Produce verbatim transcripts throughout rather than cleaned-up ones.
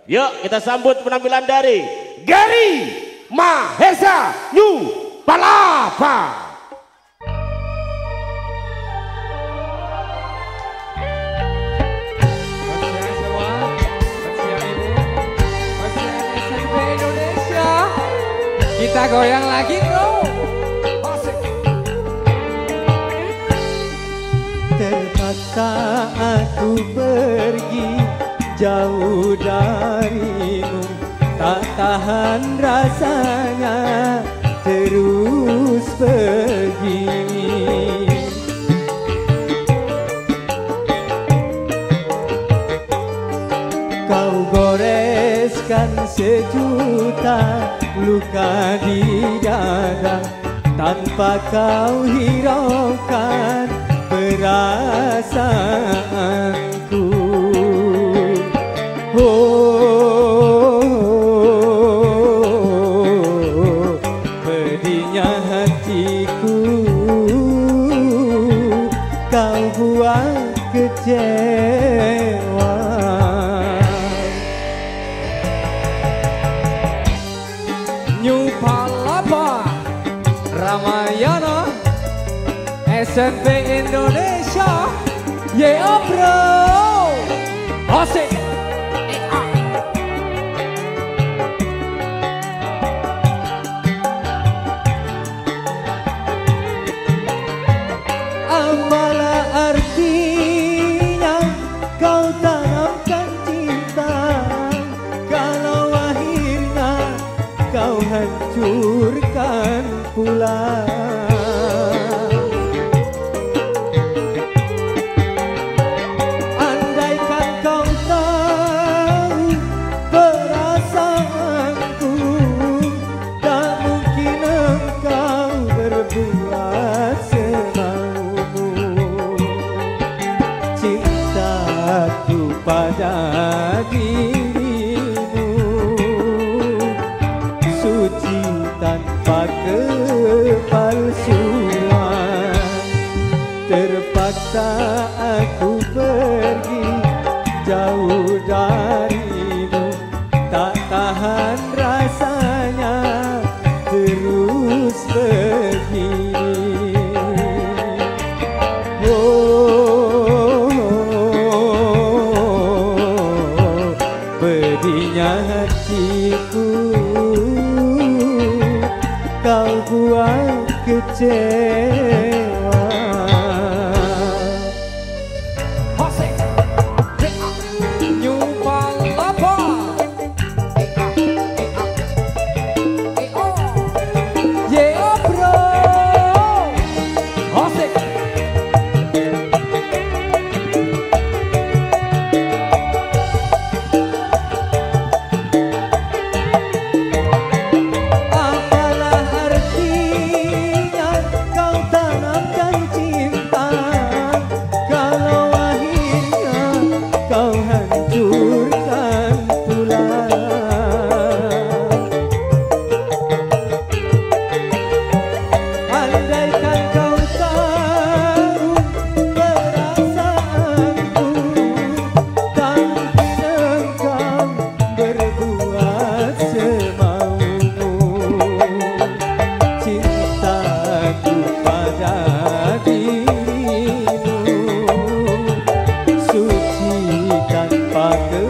Yuk kita sambut penampilan dari Gary Mahesa New Palapa. Kita goyang lagi bro. Terpaksa aku pergi jauh darimu, tak tahan rasanya terus pergi. Kau goreskan sejuta luka di dada, tanpa kau hiraukan perasaanku. Oh, pedihnya hatiku, kau buat kecewa. New Palapa Ramayana S N P Indonesia. Yeah bro. Asik. Apalah artinya kau tanamkan cinta kalau akhirnya kau hancurkan pula. Andaikan kau tahu perasaanku, tak mungkin engkau berbuat semaumu. Cintaku pada dirimu suci tanpa kepalsuan. Terpaksa aku pergi jauh darimu, tak tahan rasanya terus begini. Oh, pedihnya hatiku, kau buat kecewa. New Palapa. Yeah bro. Asik. Apalah artinya kau tanamkan cinta kalau akhirnya kau hancurkan pula. Andaikan kau tahu perasaanku, tak mungkin engkau berbuat semaumu. Cintaku pada dirimu suci tanpa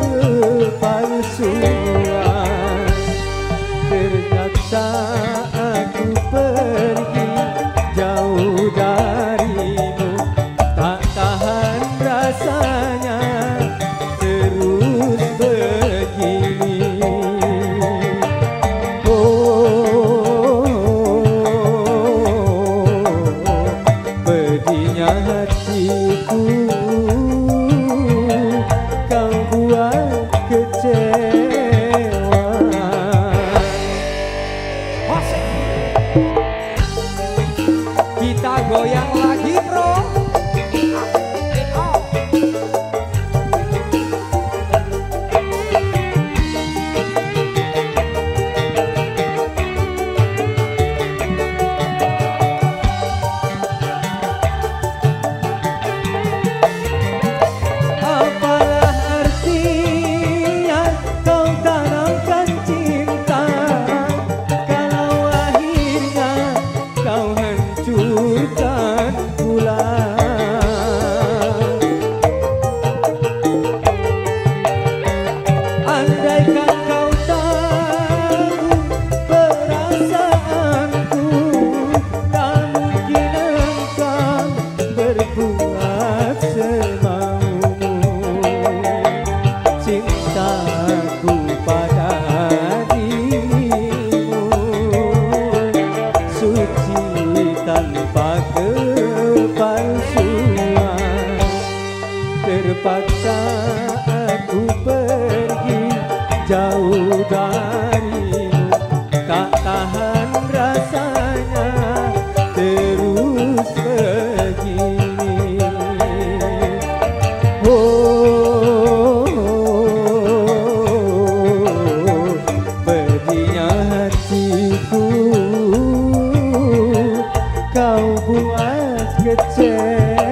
kepalsuan. Ternyata aku pergi jauh darimu, tak tahan rasanya terus begini. Oh, pedihnya hatiku, kau buat kecewa. Kita goyang lagi bro. Apalah artinya Andaikan kau tahu perasaanku, tak mungkin engkau berbuat semaumu. Cintaku pada dirimu suci tanpa kepalsuan. Terpaksa aku pergi jauh darimu, tak tahan rasanya terus begini. Oh, perginya hatiku kau buat kecewa.